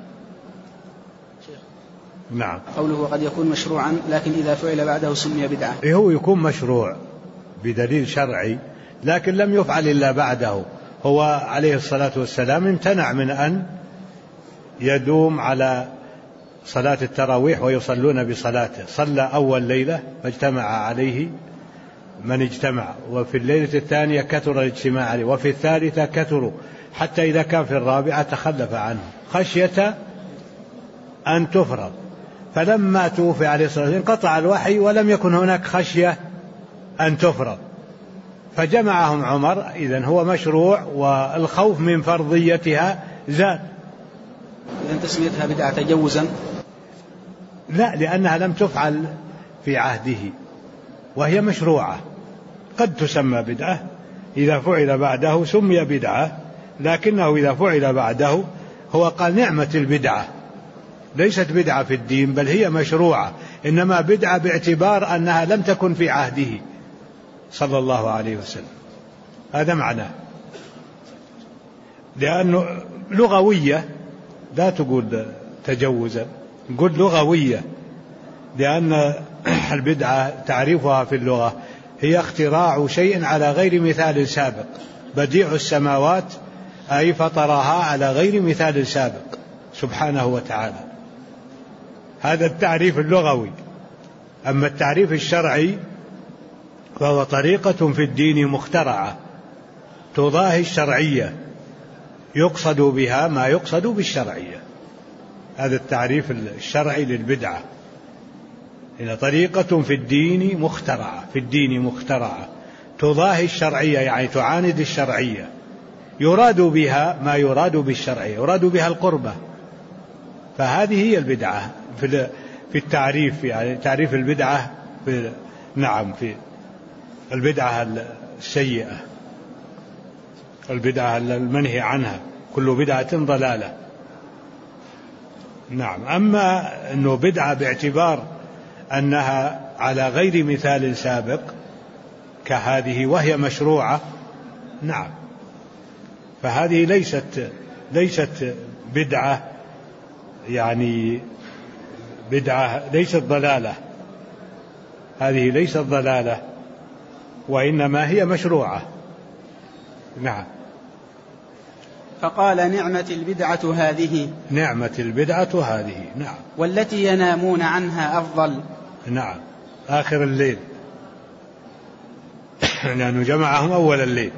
S1: نعم.
S2: قوله قد يكون مشروعا لكن إذا فعل بعده سمي بدعة،
S1: هو يكون مشروع بدليل شرعي لكن لم يفعل إلا بعده، هو عليه الصلاة والسلام امتنع من أن يدوم على صلاة التراويح ويصلون بصلاته، صلى أول ليلة فاجتمع عليه من اجتمع، وفي الليلة الثانية كثر الاجتماع عليه، وفي الثالثة كثروا، حتى إذا كان في الرابعة تخلف عنه خشية أن تفرض. فلما توفي عليه الصلاة والسلام انقطع الوحي ولم يكن هناك خشية أن تفرض، فجمعهم عمر. إذن هو مشروع، والخوف من فرضيتها زاد.
S2: إذن تسميتها بدعة تجوزا؟
S1: لا، لأنها لم تفعل في عهده وهي مشروعة. قد تسمى بدعة إذا فعل بعده سمي بدعة، لكنه إذا فعل بعده هو قال نعمة البدعة، ليست بدعة في الدين بل هي مشروعة، إنما بدعة باعتبار أنها لم تكن في عهده صلى الله عليه وسلم. هذا معناه، لأنه لغوية، لا تقول تجوزا، نقول لغوية، لأن البدعة تعريفها في اللغة هي اختراع شيء على غير مثال سابق، بديع السماوات أي فطرها على غير مثال سابق سبحانه وتعالى. هذا التعريف اللغوي. أما التعريف الشرعي فهو طريقة في الدين مخترعة تضاهي الشرعية، يقصد بها ما يقصد بالشرعية. هذا التعريف الشرعي للبدعة، هي طريقة في الدين مخترعة تضاهي الشرعية، يعني تعاند الشرعية، يراد بها ما يراد بالشرعية، يراد بها القربة. فهذه هي البدعة في التعريف، يعني تعريف البدعة في البدعة السيئة، البدعة المنهي عنها، كل بدعة ضلالة. نعم. أما أنه بدعة باعتبار أنها على غير مثال سابق كهذه وهي مشروعة، نعم، فهذه ليست بدعة، يعني بدعة ليست ضلالة، هذه ليست ضلالة، وإنما هي مشروعة. نعم.
S2: فقال نعمة البدعة هذه،
S1: نعمة البدعة هذه. نعم.
S2: والتي ينامون عنها أفضل.
S1: نعم، آخر الليل، لأنه جمعهم أول الليل.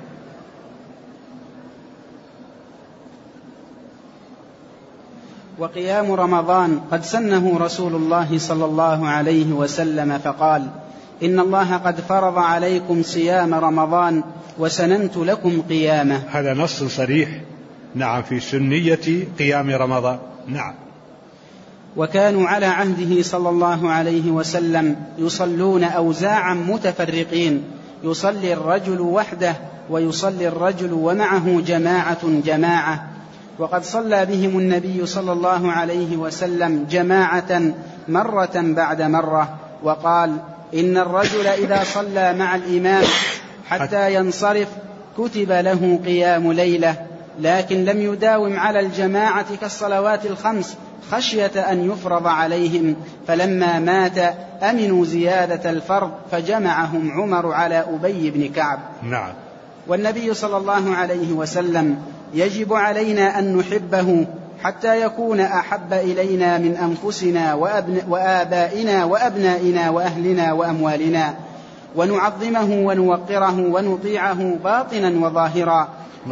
S2: وقيام رمضان قد سنه رسول الله صلى الله عليه وسلم فقال إن الله قد فرض عليكم صيام رمضان وسننت لكم قيامه.
S1: هذا نص صريح، نعم، في سنية قيام رمضان. نعم.
S2: وكانوا على عهده صلى الله عليه وسلم يصلون أوزاعا متفرقين، يصلي الرجل وحده ويصلي الرجل ومعه جماعة. وقد صلى بهم النبي صلى الله عليه وسلم جماعة مرة بعد مرة، وقال إن الرجل إذا صلى مع الإمام حتى ينصرف كتب له قيام ليلة، لكن لم يداوم على الجماعة كالصلوات الخمس خشية أن يفرض عليهم، فلما مات أمنوا زيادة الفرض فجمعهم عمر على أبي بن كعب.
S1: نعم.
S2: والنبي صلى الله عليه وسلم يجب علينا أن نحبه حتى يكون أحب إلينا من أنفسنا وآبائنا وأبنائنا وأهلنا وأموالنا، ونعظمه ونوقره ونطيعه باطنا وظاهرا،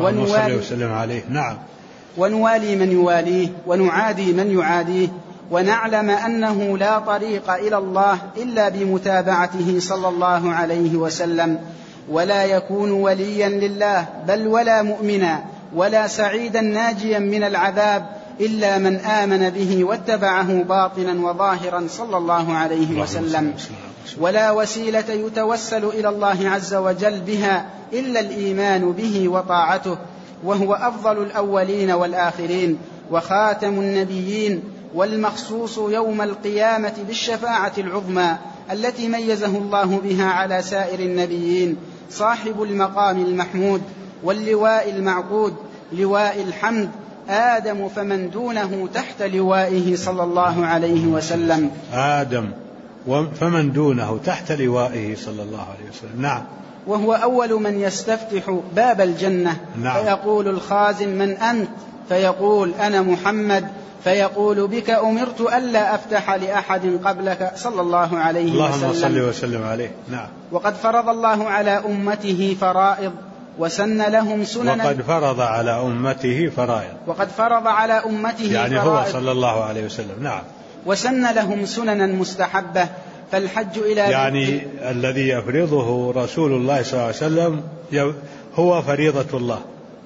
S2: ونوالي من يواليه ونعادي من يعاديه، ونعلم أنه لا طريق إلى الله إلا بمتابعته صلى الله عليه وسلم، ولا يكون وليا لله بل ولا مؤمنا ولا سعيدا ناجيا من العذاب إلا من آمن به واتبعه باطنا وظاهرا صلى الله عليه وسلم، ولا وسيلة يتوسل إلى الله عز وجل بها إلا الإيمان به وطاعته، وهو أفضل الأولين والآخرين وخاتم النبيين، والمخصوص يوم القيامة بالشفاعة العظمى التي ميزه الله بها على سائر النبيين، صاحب المقام المحمود واللواء المعقود، لواء الحمد آدم فمن دونه تحت لوائه صلى الله عليه وسلم.
S1: آدم فمن دونه تحت لوائه صلى الله عليه وسلم. نعم.
S2: وهو أول من يستفتح باب الجنة.
S1: نعم.
S2: فيقول الخازن: من أنت؟ فيقول: أنا محمد. فيقول: بك أمرت ألا أفتح لأحد قبلك صلى الله عليه وسلم.
S1: اللهم صل وسلم عليه. نعم.
S2: وقد فرض الله على أمته فرائض وسن لهم سننا.
S1: وقد فرض على أمته فرائض.
S2: وقد فرض على أمته
S1: يعني
S2: فرائض.
S1: هو صلى الله عليه وسلم. نعم.
S2: وسن لهم سننا مستحبة. فالحج إلى
S1: يعني الذي يفرضه رسول الله صلى الله عليه وسلم هو فريضة الله.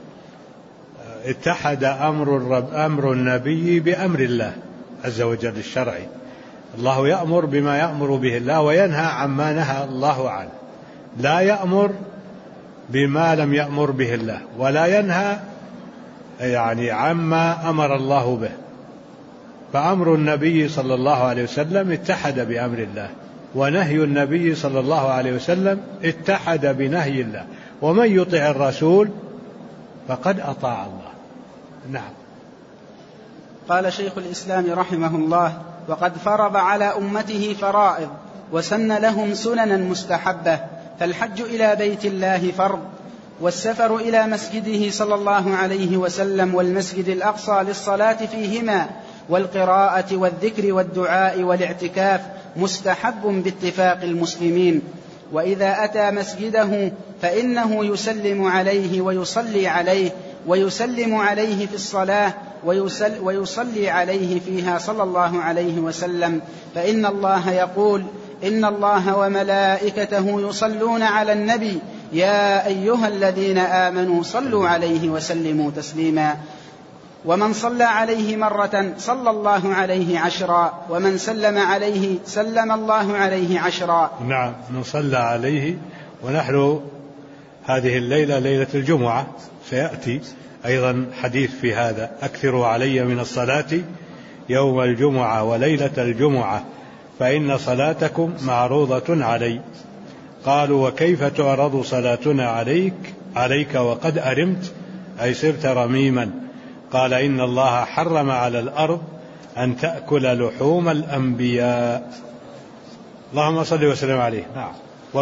S1: اتحد أمر النبي بأمر الله عز وجل الشرعي. الله يأمر بما يأمر به الله وينهى عما نهى الله عنه. لا يأمر بما لم يأمر به الله ولا ينهى يعني عما أمر الله به. فأمر النبي صلى الله عليه وسلم اتحد بأمر الله، ونهي النبي صلى الله عليه وسلم اتحد بنهي الله. ومن يطع الرسول فقد أطاع الله. نعم.
S2: قال شيخ الإسلام رحمه الله: وقد فرض على أمته فرائض وسن لهم سننا مستحبة. فالحج إلى بيت الله فرض، والسفر إلى مسجده صلى الله عليه وسلم والمسجد الأقصى للصلاة فيهما والقراءة والذكر والدعاء والاعتكاف مستحب باتفاق المسلمين. وإذا أتى مسجده فإنه يسلم عليه ويصلي عليه، ويسلم عليه في الصلاة ويصلي عليه فيها صلى الله عليه وسلم. فإن الله يقول: إن الله وملائكته يصلون على النبي يا أيها الذين آمنوا صلوا عليه وسلموا تسليما. ومن صلى عليه مرة صلى الله عليه 10، ومن سلم عليه سلم الله عليه 10.
S1: نعم. من صلى عليه. ونحن هذه الليلة ليلة الجمعة، سيأتي أيضا حديث في هذا: أكثروا علي من الصلاة يوم الجمعة وليلة الجمعة فإن صلاتكم معروضة علي. قالوا: وكيف تعرض صلاتنا عليك وقد أرمت، أي صرت رميما؟ قال: إن الله حرم على الأرض أن تأكل لحوم الأنبياء. اللهم صل وسلم عليه. نعم.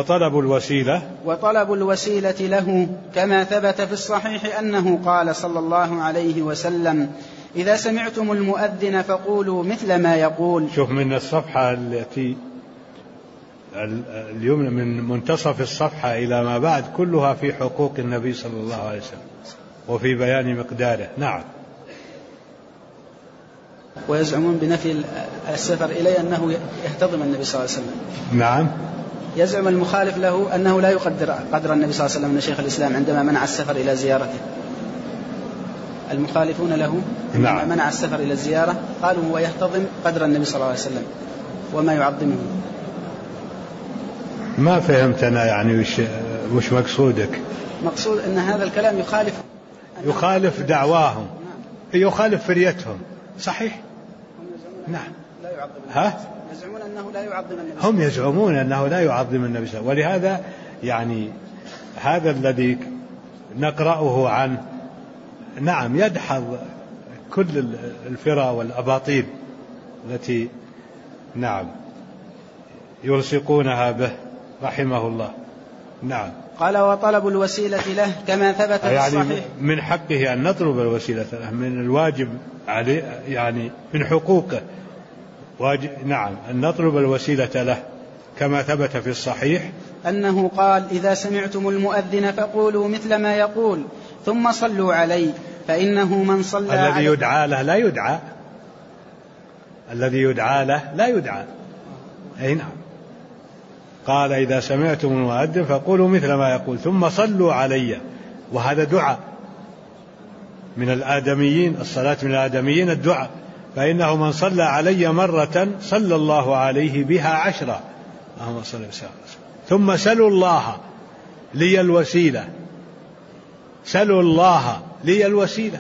S1: وطلب
S2: الوسيلة له كما ثبت في الصحيح أنه قال صلى الله عليه وسلم: إذا سمعتم المؤذن فقولوا مثل ما يقول.
S1: شوف من الصفحة التي اليمنى من منتصف الصفحة إلى ما بعد كلها في حقوق النبي صلى الله عليه وسلم وفي بيان مقداره. نعم.
S2: ويزعمون بنفي السفر إليه أنه يهتضم النبي صلى الله عليه وسلم.
S1: نعم.
S2: يزعم المخالف له أنه لا يقدر قدر النبي صلى الله عليه وسلم من شيخ الإسلام عندما منع السفر إلى زيارته. المخالفون له
S1: نعم.
S2: منع السفر إلى الزيارة قالوا هو يهتضم قدر النبي صلى الله عليه وسلم وما يعظمه.
S1: ما فهمت أنا يعني وش مقصودك؟
S2: مقصود أن هذا الكلام يخالف
S1: دعواهم. يخالف فريتهم. صحيح. نعم.
S2: لا يعظم. يزعمون أنه لا يعظم النبي.
S1: هم يزعمون أنه لا يعظم النبي صلى الله عليه وسلم. ولهذا يعني هذا الذي نقرأه عنه نعم يدحض كل الفرى والأباطيل التي نعم يلصقونها به رحمه الله. نعم.
S2: قال: وطلب الوسيلة له كما ثبت في الصحيح.
S1: يعني من حقه أن نطلب الوسيلة له، من الواجب عليه يعني من حقوقه نعم أن نطلب الوسيلة له كما ثبت في الصحيح
S2: أنه قال: إذا سمعتم المؤذن فقولوا مثل ما يقول ثم صلوا عليه فإنه من صلى
S1: الذي يدعى له لا يدعى، الذي يدعى له لا يدعى. أي نعم. قال: إذا سمعتم المؤذن فقولوا مثل ما يقول ثم صلوا علي. وهذا دعاء من الآدميين، الصلاة من الآدميين الدعاء. فإنه من صلى علي مرة صلى الله عليه بها 10. اللهم صل وسلم. ثم سلوا الله لي الوسيلة. سلوا الله لي الوسيلة،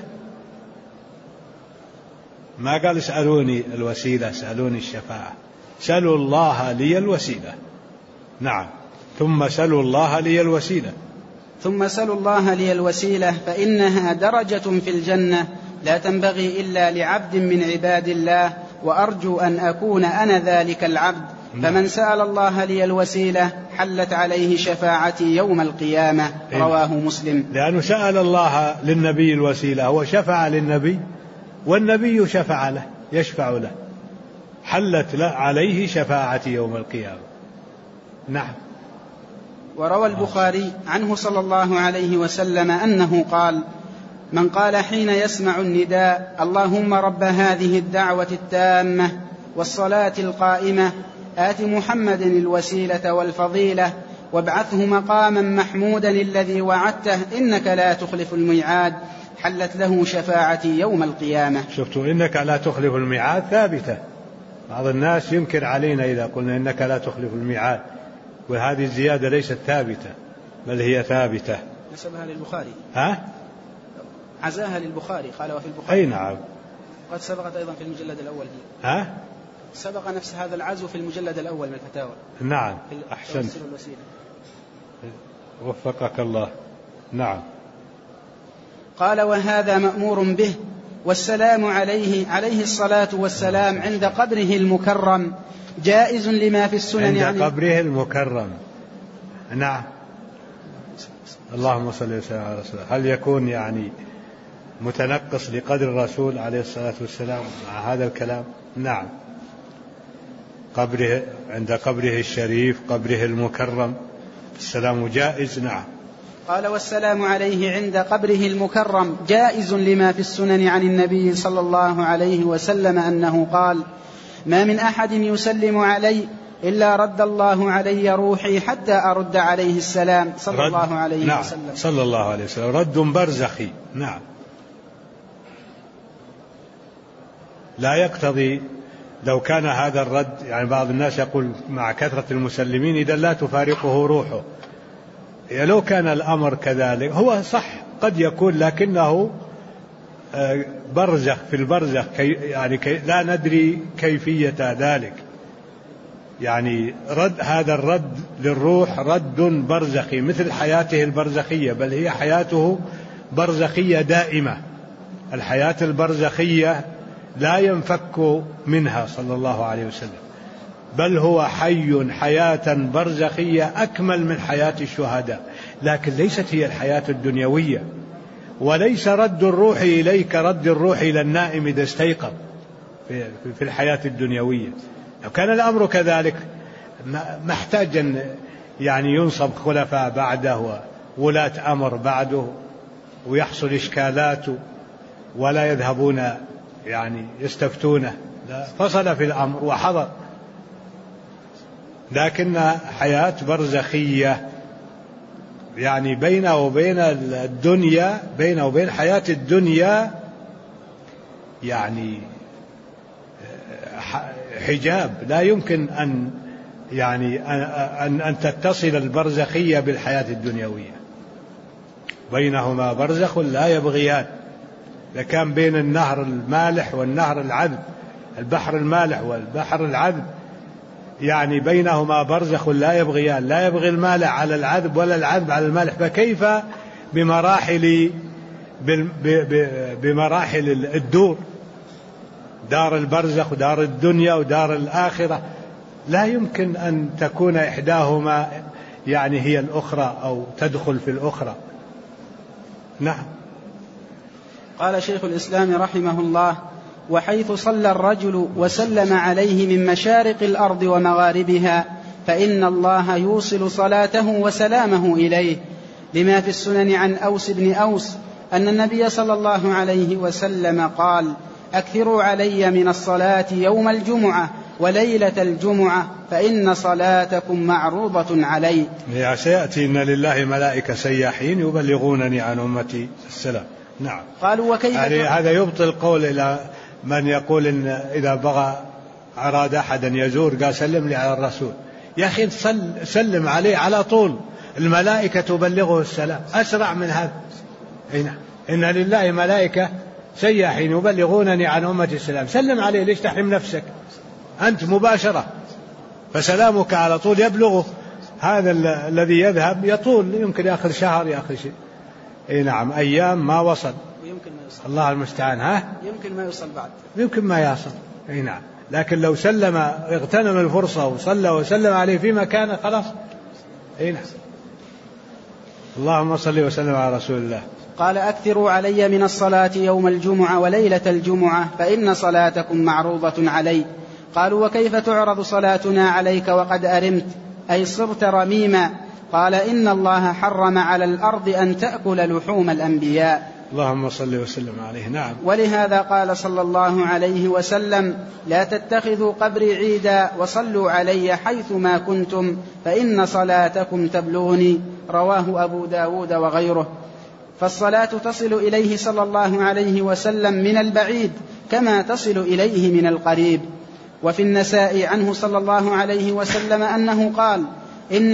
S1: ما قال اسألوني الوسيلة، سألوني الشفاعة. سلوا الله لي الوسيلة. نعم. ثم سلوا الله لي الوسيلة.
S2: ثم سلوا الله لي الوسيلة فإنها درجة في الجنة لا تنبغي إلا لعبد من عباد الله، وأرجو أن أكون أنا ذلك العبد. فمن سأل الله لي الوسيلة حلت عليه شفاعتي يوم القيامة. رواه مسلم.
S1: لأنه سأل الله للنبي الوسيلة، هو شفع للنبي والنبي شفع له، يشفع له، حلت عليه شفاعتي يوم القيامة. نعم.
S2: وروى البخاري عنه صلى الله عليه وسلم أنه قال: من قال حين يسمع النداء: اللهم رب هذه الدعوة التامة والصلاة القائمة آت محمد الوسيلة والفضيلة وابعثه مقاما محمودا الذي وعدته إنك لا تخلف الميعاد، حلت له شفاعتي يوم القيامة.
S1: شفتوا إنك لا تخلف الميعاد ثابتة. بعض الناس ينكر علينا إذا قلنا إنك لا تخلف الميعاد، وهذه الزيادة ليست ثابتة بل هي ثابتة.
S2: نسبها للبخاري. عزاها للبخاري، قال وفي البخاري.
S1: أي نعم.
S2: قد سبقت أيضا في المجلد الأول. سبق نفس هذا العزو في المجلد الأول من الفتاوى.
S1: نعم. أحسنت. وفقك الله. نعم.
S2: قال: وهذا مأمور به، والسلام عليه الصلاة والسلام عند قبره المكرم جائز لما في السنن
S1: عند قبره المكرم. نعم. اللهم صل وسلم على رسول الله. هل يكون يعني متنقص لقدر الرسول عليه الصلاة والسلام مع هذا الكلام؟ نعم. قبره عند قبره الشريف قبره المكرم السلام جائز. نعم.
S2: قال: والسلام عليه عند قبره المكرم جائز لما في السنن عن النبي صلى الله عليه وسلم أنه قال: ما من أحد يسلم علي إلا رد الله علي روحي حتى أرد عليه السلام صلى الله عليه وسلم.
S1: نعم. صلى الله عليه وسلم. رد برزخي. نعم. لا يقتضي لو كان هذا الرد، يعني بعض الناس يقول مع كثرة المسلمين إذا لا تفارقه روحه. لو كان الأمر كذلك هو صح قد يكون، لكنه برزخ في البرزخ، لا ندري كيفية ذلك. يعني هذا الرد للروح رد برزخي مثل حياته البرزخية، بل هي حياته برزخية دائمة. الحياة البرزخية لا ينفك منها صلى الله عليه وسلم، بل هو حي حياة برزخية أكمل من حياة الشهداء، لكن ليست هي الحياة الدنيوية. وليس رد الروح إليك رد الروح إلى النائم إذا استيقظ في الحياة الدنيوية. لو كان الأمر كذلك ما احتاج أن يعني ينصب خلفاء بعده وولاة أمر بعده ويحصل إشكالات ولا يذهبون يعني يستفتونه. لا، فصل في الأمر وحضر. لكن حياة برزخية يعني بينه وبين الدنيا، بينه وبين حياة الدنيا يعني حجاب، لا يمكن أن يعني أن تتصل البرزخية بالحياة الدنيوية. بينهما برزخ لا يبغيان. لكان بين النهر المالح والنهر العذب، البحر المالح والبحر العذب، يعني بينهما برزخ لا يبغيان، لا يبغي المالح على العذب ولا العذب على المالح. فكيف بمراحل الدور، دار البرزخ ودار الدنيا ودار الآخرة، لا يمكن أن تكون إحداهما يعني هي الأخرى أو تدخل في الأخرى. نعم.
S2: قال شيخ الإسلام رحمه الله: وحيث صلى الرجل وسلم عليه من مشارق الأرض ومغاربها فإن الله يوصل صلاته وسلامه إليه، لما في السنن عن أوس بن أوس أن النبي صلى الله عليه وسلم قال: أكثروا علي من الصلاة يوم الجمعة وليلة الجمعة فإن صلاتكم معروضة علي.
S1: سيأتي إن لله ملائكة سياحين يبلغونني عن أمتي السلام. نعم.
S2: قالوا: وكيف
S1: هذا يبطل قول إلى من يقول إن إذا بغى أراد أحدا يزور قال سلم لي على الرسول. يا أخي سلم عليه على طول، الملائكة تبلغه السلام أسرع من هذا. إن لله ملائكة سياحين يبلغونني عن أمتي السلام. سلم عليه، ليش تحرم نفسك؟ أنت مباشرة، فسلامك على طول يبلغه. هذا الذي يذهب يطول، يمكن يأخذ شهر، يأخذ شيء. نعم، أيام ما وصل.
S2: ويمكن ما يوصل.
S1: الله المستعان.
S2: يمكن ما يوصل بعد.
S1: يمكن ما يصل. نعم. لكن لو سلم اغتنم الفرصة وصلى وسلم عليه في مكانه خلاص. أين اللهم صل وسلم على رسول الله.
S2: قال أكثروا علي من الصلاة يوم الجمعة وليلة الجمعة فإن صلاتكم معروضة علي. قالوا وكيف تعرض صلاتنا عليك وقد أرمت أي صرت رميما؟ قال إن الله حرم على الأرض أن تأكل لحوم الأنبياء.
S1: اللهم صل وسلم عليه. نعم.
S2: ولهذا قال صلى الله عليه وسلم لا تتخذوا قبري عيدا وصلوا علي حيثما كنتم فإن صلاتكم تبلغني. رواه أبو داود وغيره. فالصلاة تصل إليه صلى الله عليه وسلم من البعيد كما تصل إليه من القريب. وفي النساء عنه صلى الله عليه وسلم أنه قال إن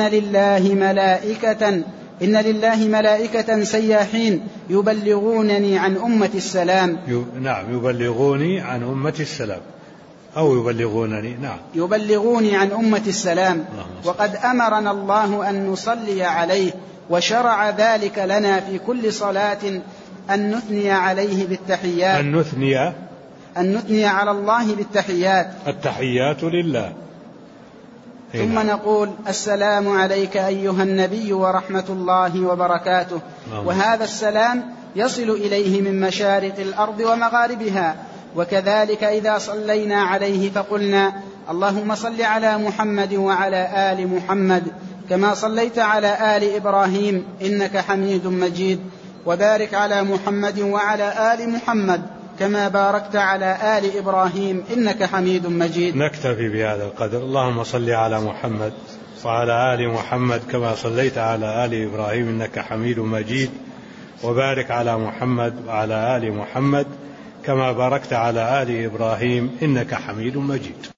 S2: لله ملائكة سياحين يبلغونني عن أمة السلام.
S1: نعم يبلغوني عن أمة السلام أو يبلغونني. نعم
S2: يبلغوني عن أمة السلام. وقد أمرنا الله أن نصلي عليه وشرع ذلك لنا في كل صلاة أن نثني عليه بالتحيات. أن نثني على الله بالتحيات.
S1: التحيات لله.
S2: ثم نقول السلام عليك أيها النبي ورحمة الله وبركاته. وهذا السلام يصل إليه من مشارق الأرض ومغاربها. وكذلك إذا صلينا عليه فقلنا اللهم صل على محمد وعلى آل محمد كما صليت على آل إبراهيم إنك حميد مجيد وبارك على محمد وعلى آل محمد كما باركت على آل إبراهيم إنك حميد مجيد.
S1: نكتفي بهذا القدر. اللهم صل على محمد وعلى آل محمد كما صليت على آل إبراهيم إنك حميد مجيد وبارك على محمد وعلى آل محمد كما باركت على آل إبراهيم إنك حميد مجيد.